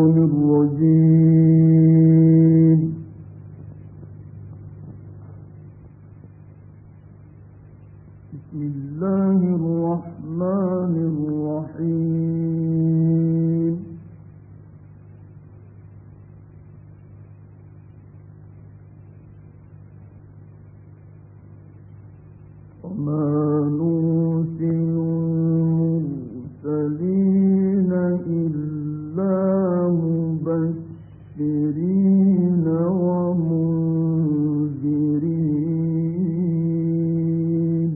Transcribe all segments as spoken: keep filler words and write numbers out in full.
الشيطان الرجيم. بسم الله الرحمن الرحيم. وما نرسل المرسلين إلا مبشرين ومنذرين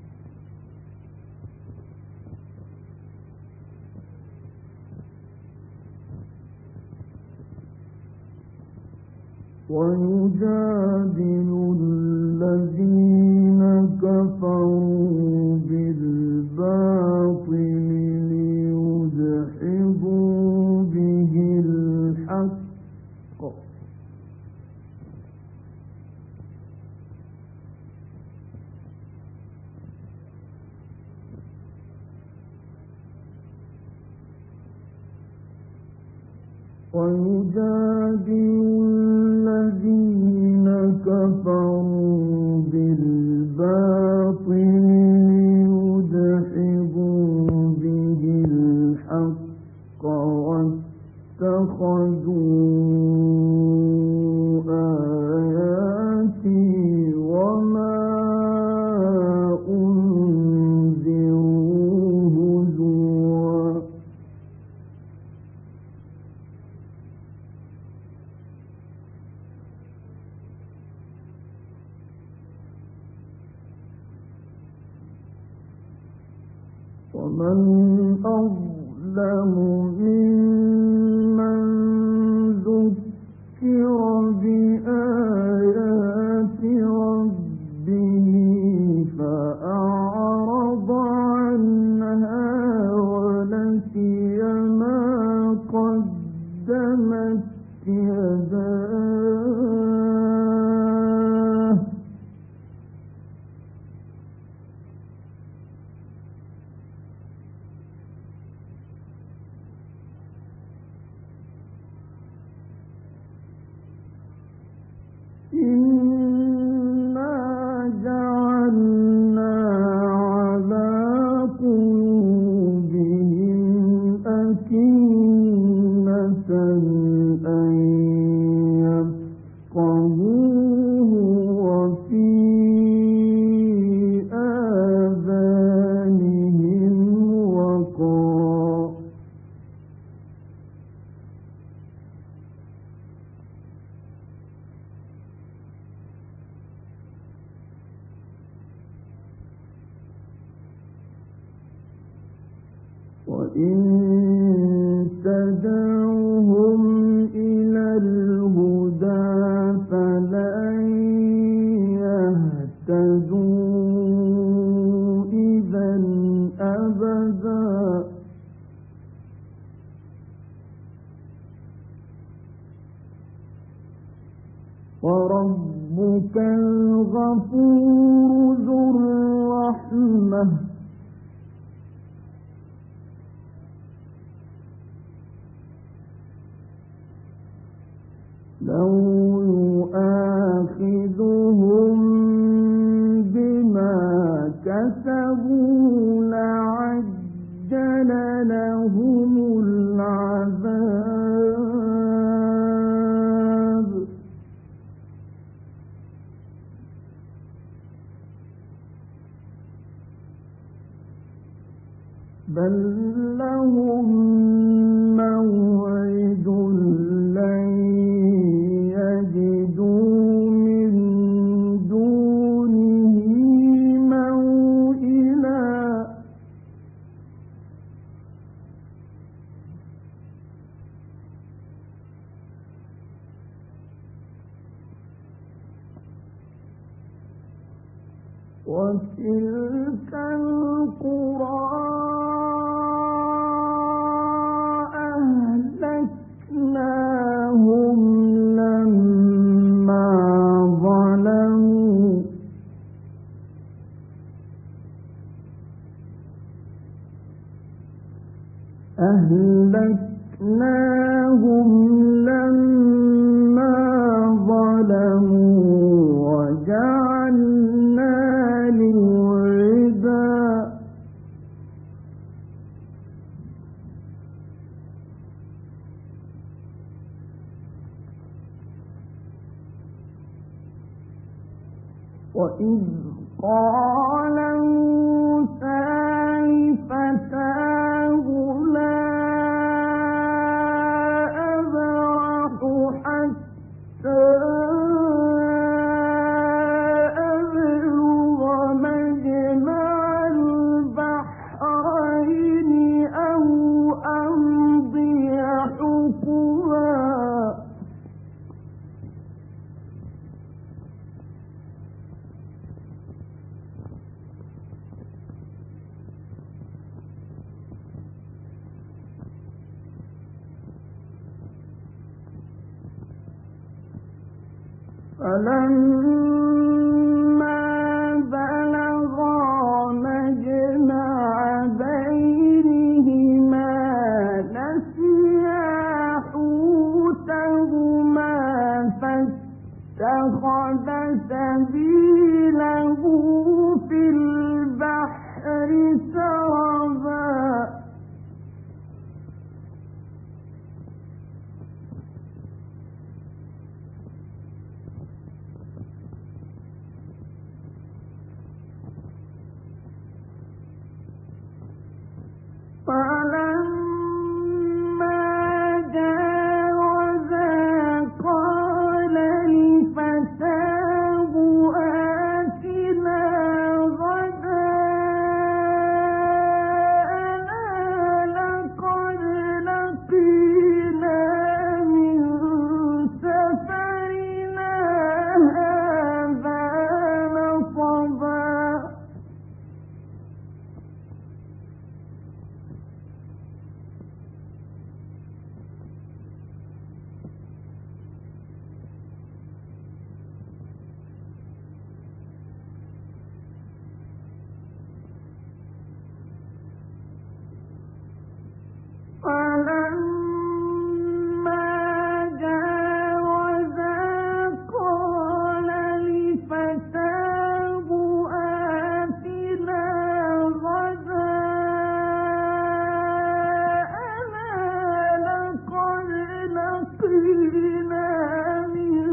ويجادل الذين كفروا بالباطل ليدحضوا به الحق ويجادل الذين كفروا بالباطل ليدحضوا به الحق واتخذوا آياتي وما أنذروا هزوا ومن أظلم ممن ذكر بآيات ربه فأعرض عنها ونسي ما قدمت يداه إنا جعلنا على قلوبهم أكنة أن يفقهوه وفي آذانهم وقرا وإن تدعوهم إلى الهدى فلن يهتدوا إذا أبدا وربك الغفور ذو الرحمة لو يؤاخذهم بما كسبوا لعجل لهم العذاب بل لهم موعد لن يجدوا من دونه موئلا وتلك القرى أهلكناهم لما ظلموا أهلكناهم أهلكناهم لما ظلموا وجعلنا للعباد وإذ قال موسى لفتاه لا أبرح حتى أبلغ مجمع البحرين أو أمضي حقبا فلما بلغا مجمع بينهما نسيا حوتهما فاتخذ سبيله في البحر سربا فلما جاوزا قال لفتاه آتنا غداءنا لقد لقينا من سفرنا هذا نصبا فلما جاوزا قال لفتاه آتنا غداءنا لقد لقينا من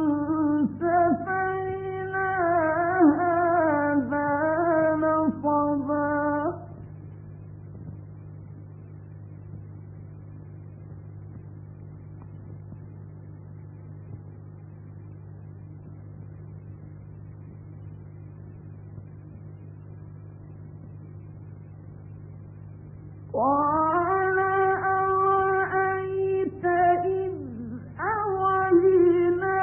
سفرنا هذا نصبا قال أرأيت إذ أوينا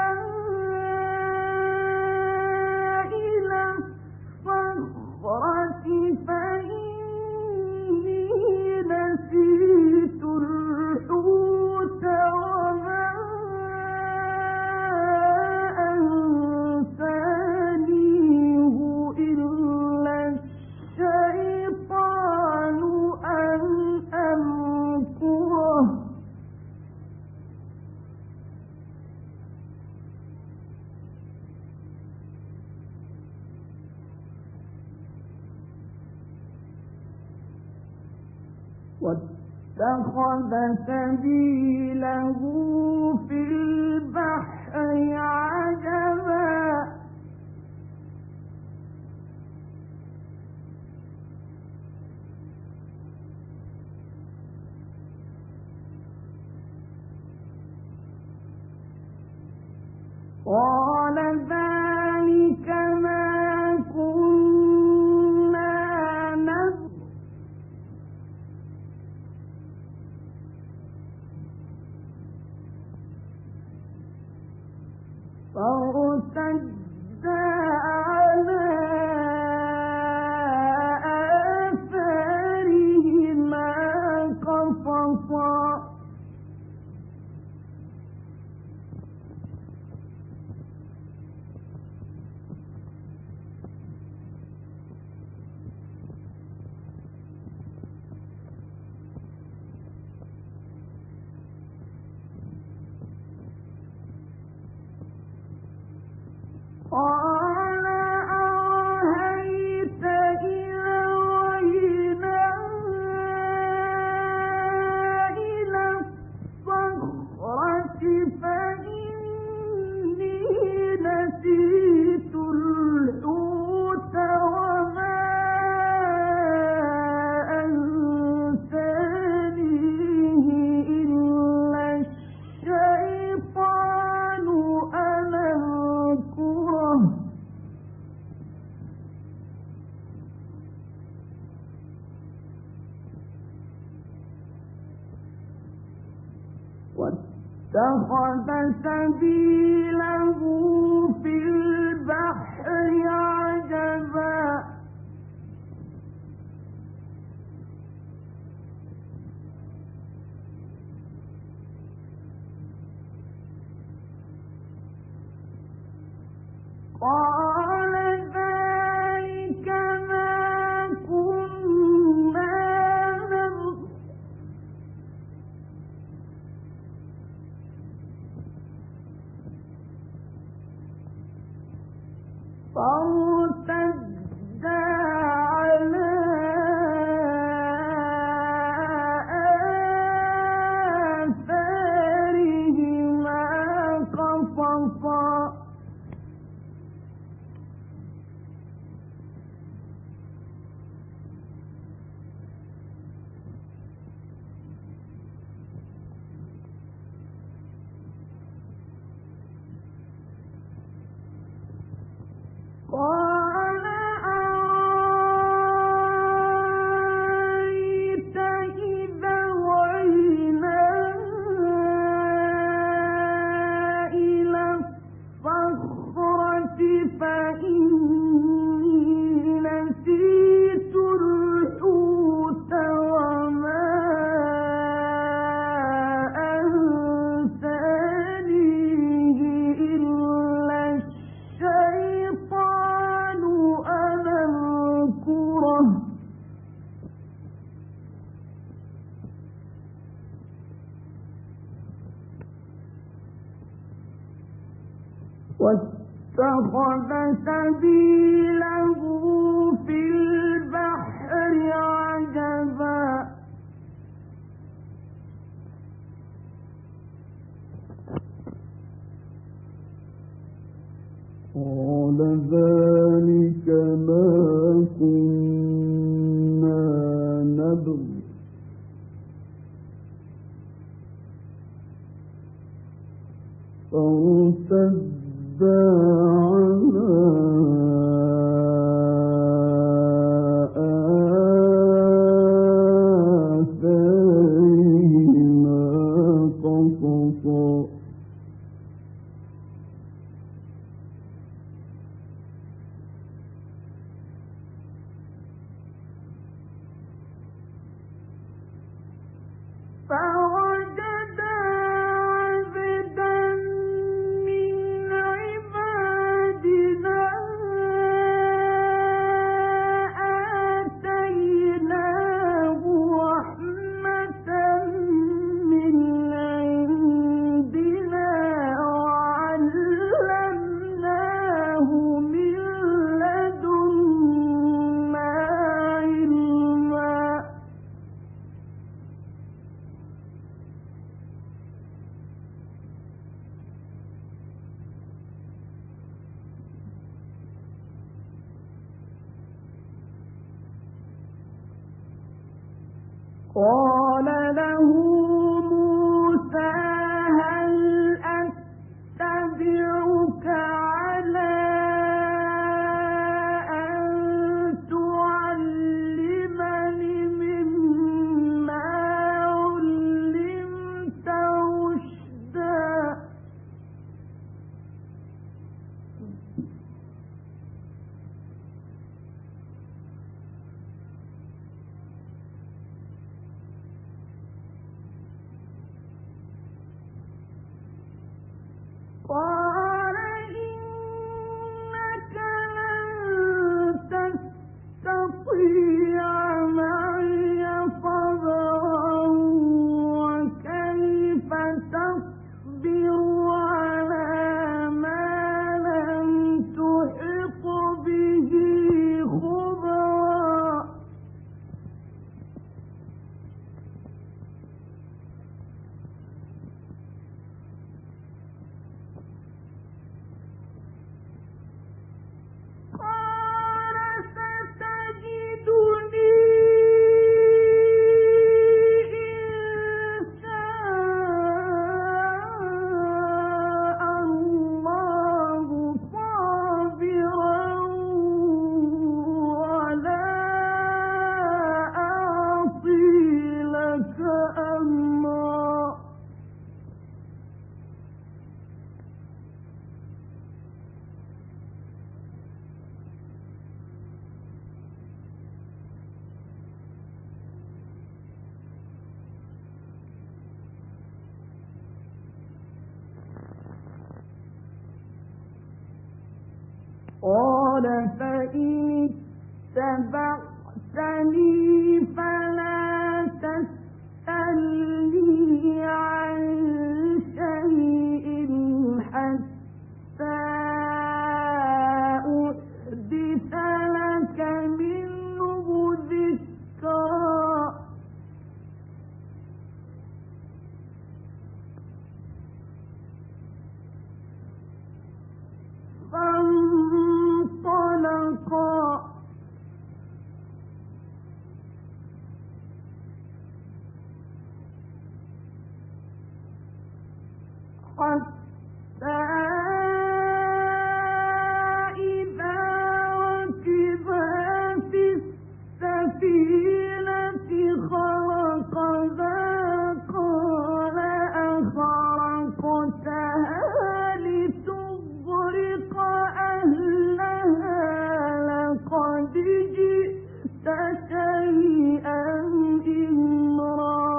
إلى الصخرة فإني نسيت الحوت وما أنسانيه إلا الشيطان أن أذكره واتخذ سبيله في البحر عجبا قال ذلك ما كنا نبغي فارتدا على آثارهما قصصا واتخذ سبيله في البحر عجبا قال ذلك ما كنا نبغي فارتدا على آثارهما قصصا قال أرأيت إذا وينا إلى الصخرة فإني نسيت الحوت وما أنسانيه إلا الشيطان أن أذكره واتخذ سبيله في البحر عجبا قال ذلك ما كنا نبغي فارتدا على آثارهما قصصا فوجدا عبدا من عبادنا آتيناه رحمة من عندنا وعلمناه من لدنا علما قال له موسى هل أتبعك على أن تعلمني مما علمت رشدا قال فإن اتبعتني فلا تسألني عن شيء حتى أحدث لك منه ذكرا. فانطلقا حتى إذا ركبا في السفينة خرقها قال أخرقتها لتغرق أهلها لقد جئت شيئا إمرا.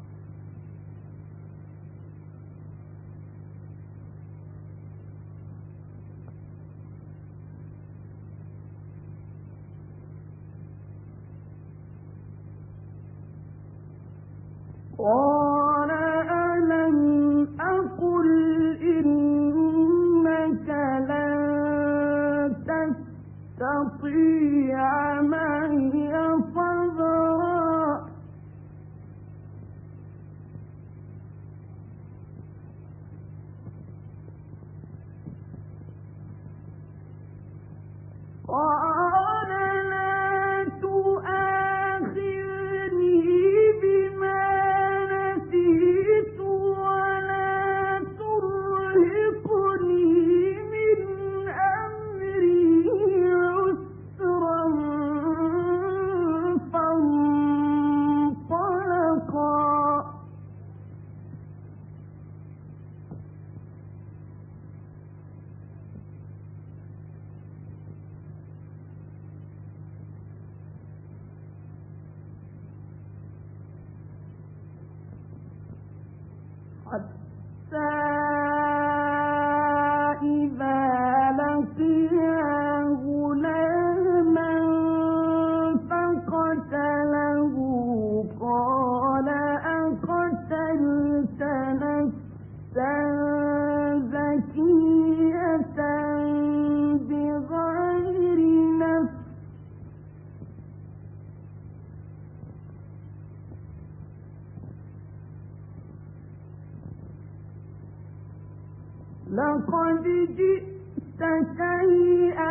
قال ألم أقل إنك لن تستطيع معي صبرا. قال لا تؤاخذني بما نسيت ولا ترهقني من أمري عسرا. فانطلقا حتى إذا لقيا غلاما فقتله قال أقتلت نفسا زكية بغير نفس لقد جئت شيئا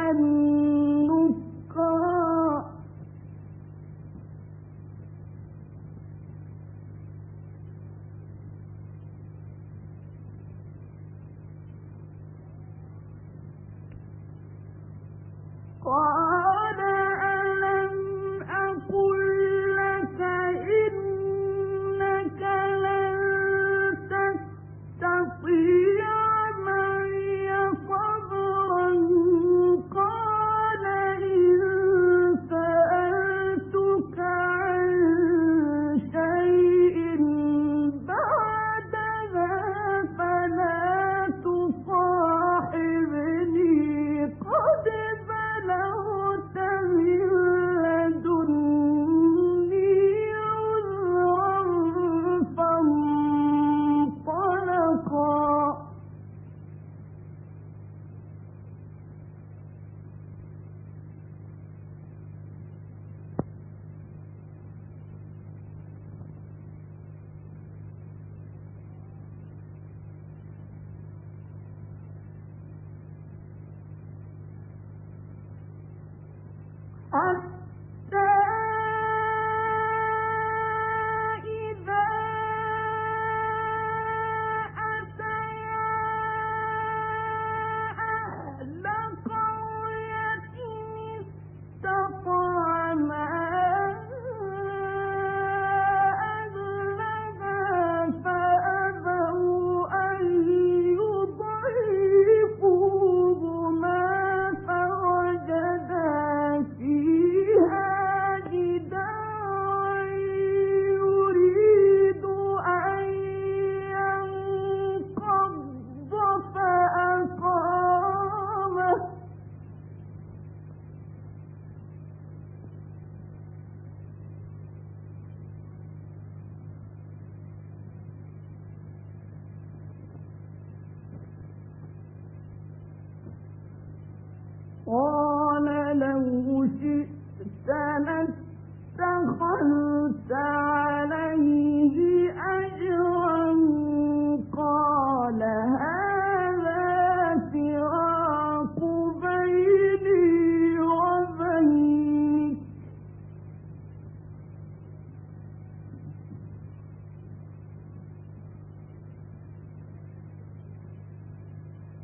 نكرا. قال ألم أقل لك إنك لن تستطيع معي صبرا. قال إن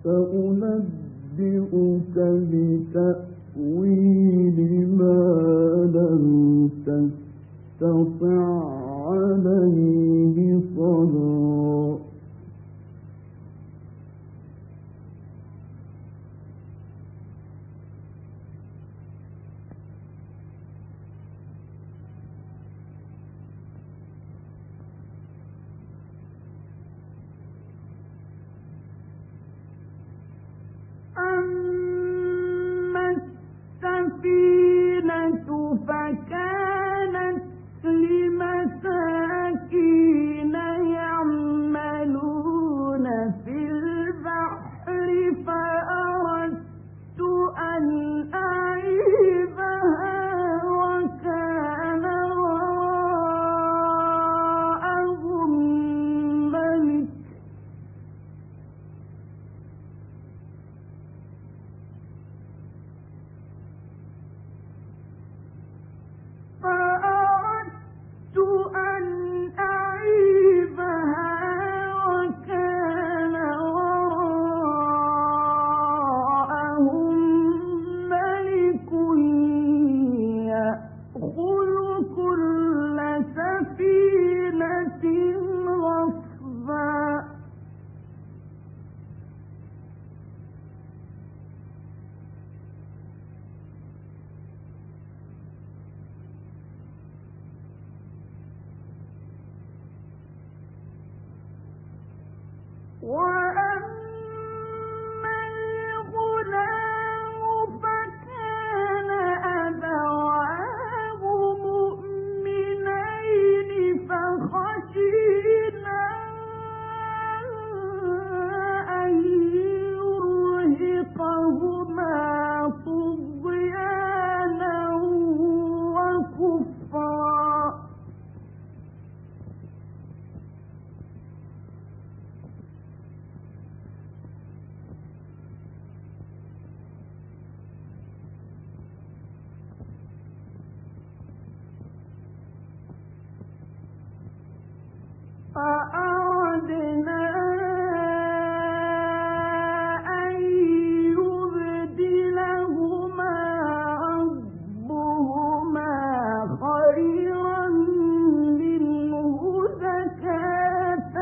سأنبئك بتأويل ما لم تستطع عليه صبرا أما السفينة فكانت لمساكين يعملون في البحر فأردت أن أعيبها وكان وراءهم ملك فأردت أن أعيبها وكان وراءهم ملك يأخذ كل سفينة غصبا وأما الغلام فكان أبواه مؤمنين فخشينا أن يرهقهما طغيانا وكفرا فأردنا أن يبدلهما ربهما خيرا منه زكاة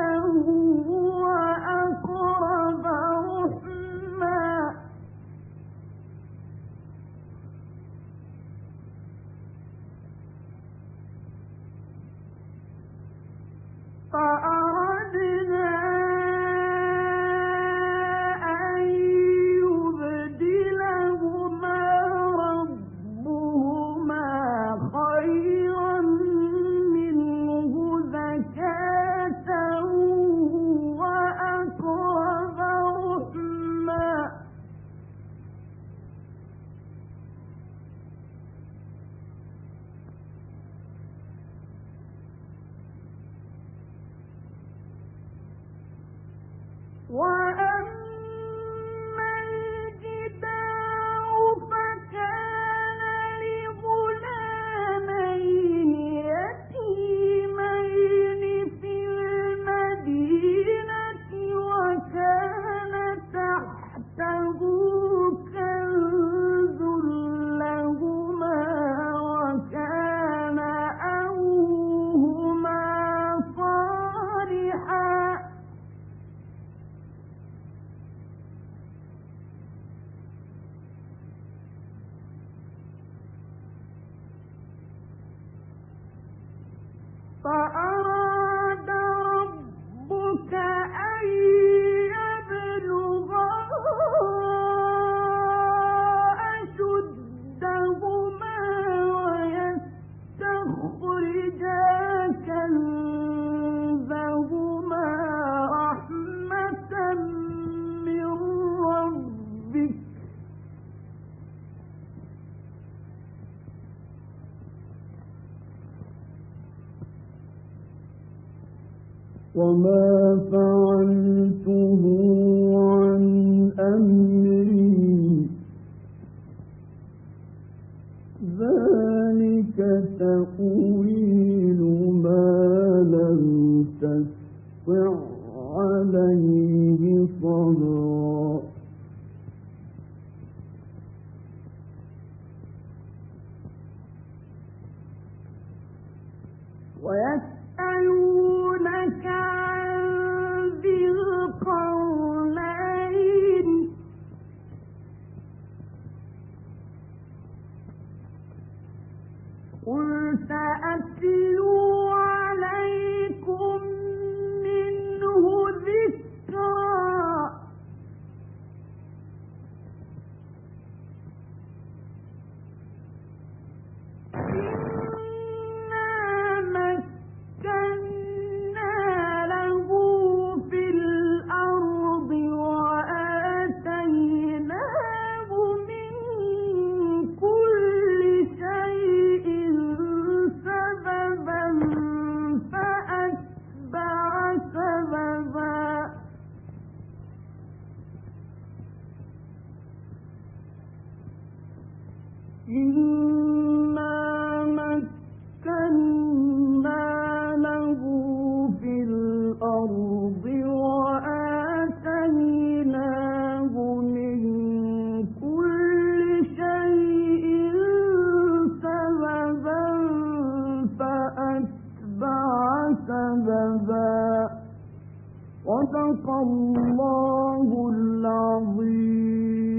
وأقرب رحما فأردنا أن يبدلهما ربهما خيرا منه زكاة وأقرب رحما وأما الجدار فكان لغلامين يتيمين في المدينة وكان تحته كنز لهما وكان أبوهما صالحا فأراد ربك أن يبلغا أشدهما ويستخرجا كنزهما رحمة من ربك وما فعلته عن أمري ذلك تأويل ما لم تستطع عليه صبرا ويسألونك عن ذي القرنين قل سأتلو عليكم منه ذكرا إنا مكنا له في الأرض وآتيناه من كل شيء سببا فأتبع سببا صدق الله العظيم.